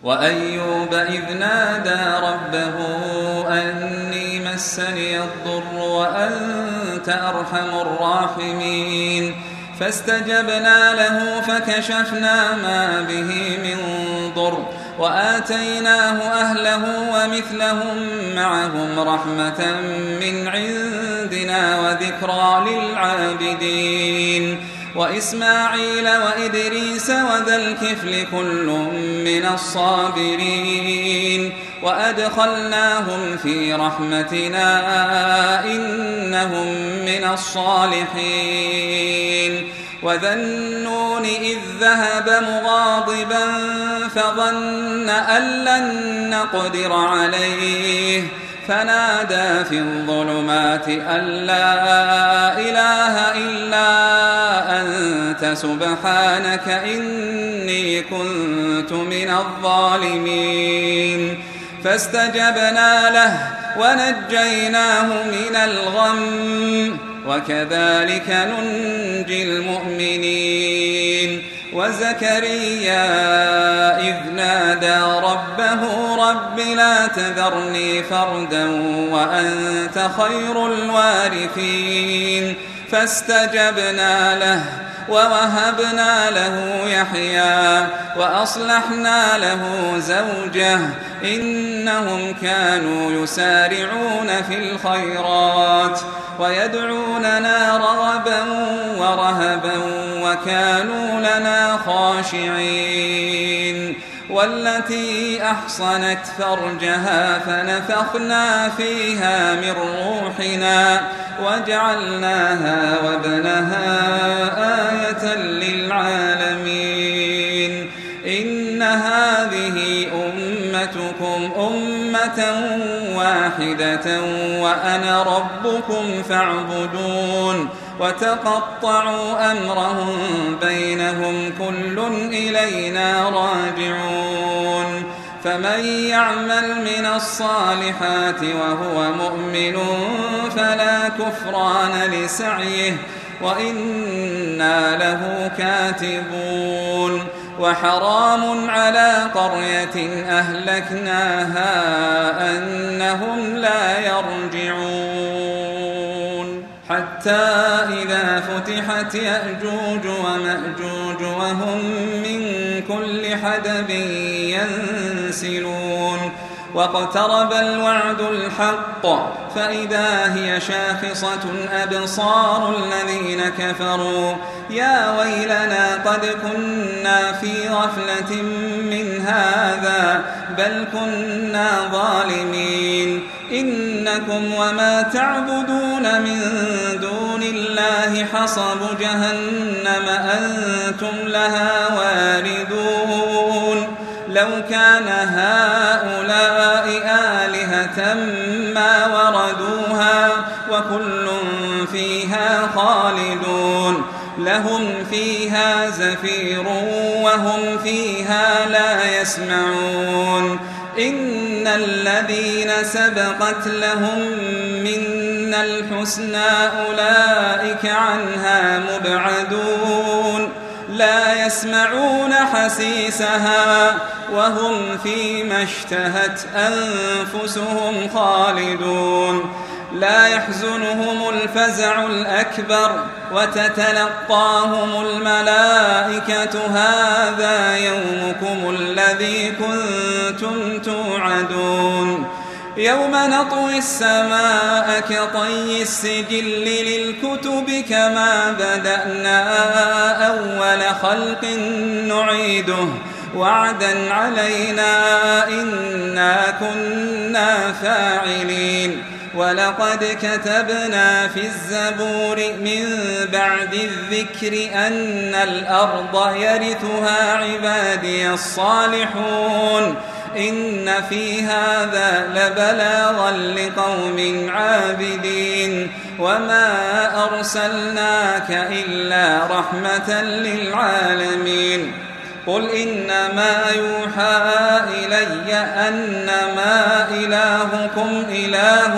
وأيوب إذ نادى ربه أني مسني الضر وأنت أرحم الراحمين فاستجبنا له فكشفنا ما به من ضر وآتيناه أهله ومثلهم معهم رحمة من عندنا وذكرى للعابدين وإسماعيل وإدريس وذا الكفل كل من الصابرين وأدخلناهم في رحمتنا إنهم من الصالحين وذا النون إذ ذهب مغاضبا فظن أن لن نقدر عليه فنادى في الظلمات أن لا إله إلا أنت سبحانك إني كنت من الظالمين فاستجبنا له ونجيناه من الغم وكذلك ننجي المؤمنين وزكريا إذ نادى ربه رب لا تذرني فردا وأنت خير الوارثين فاستجبنا له ووهبنا له يحيى وأصلحنا له زوجه إنهم كانوا يسارعون في الخيرات ويدعوننا رغبا ورهبا وكانوا لنا خاشعين والتي أحصنت فرجها فنفخنا فيها من روحنا وجعلناها وابنها آية للعالمين إن هذه أمتكم أمة واحدة وأنا ربكم فاعبدون وتقطعوا أمرهم بينهم كل إلينا راجعون فمن يعمل من الصالحات وهو مؤمن فلا كفران لسعيه وإنا له كاتبون وحرام على قرية أهلكناها أنهم لا يرجعون حتى إذا فتحت يأجوج ومأجوج وهم من كل حدب ينسلون واقترب الوعد الحق فإذا هي شاخصة أبصار الذين كفروا يا ويلنا قد كنا في غفلة من هذا بل كنا ظالمين إنكم وما تعبدون من دون الله حصب جهنم أنتم لها واردون لو كان هؤلاء آلهة ما وردوها وكل فيها خالدون لهم فيها زفير وهم فيها لا يسمعون إن الذين سبقت لهم منا الحسنى أولئك عنها مبعدون لا يسمعون حسيسها وهم فيما اشتهت أنفسهم خالدون لا يحزنهم الفزع الأكبر وتتلقاهم الملائكة هذا يومكم الذي كنتم توعدون يوم نطوي السماء كطي السجل للكتب كما بدأنا أول خلق نعيده وعدا علينا إنا كنا فاعلين ولقد كتبنا في الزبور من بعد الذكر أن الأرض يرثها عبادي الصالحون إن في هذا لبلاغا لقوم عابدين وما أرسلناك إلا رحمة للعالمين قل إنما يوحى إلي أنما إلهكم إله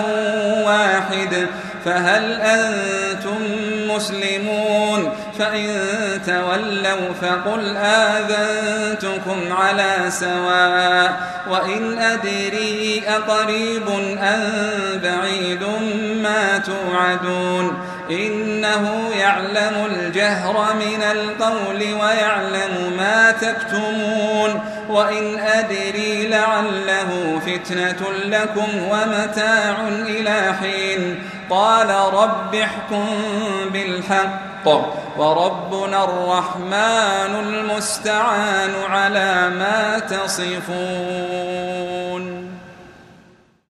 واحد فهل أنتم مسلمون فإن تولوا تولوا فقل آذنتكم على سواء وإن أدري أقريب أم بعيد ما توعدون إنه يعلم الجهر من القول ويعلم ما تكتمون وإن أدري لعله فتنة لكم ومتاع إلى حين قال رب احكم بالحق وربنا الرحمن المستعان على ما تصفون.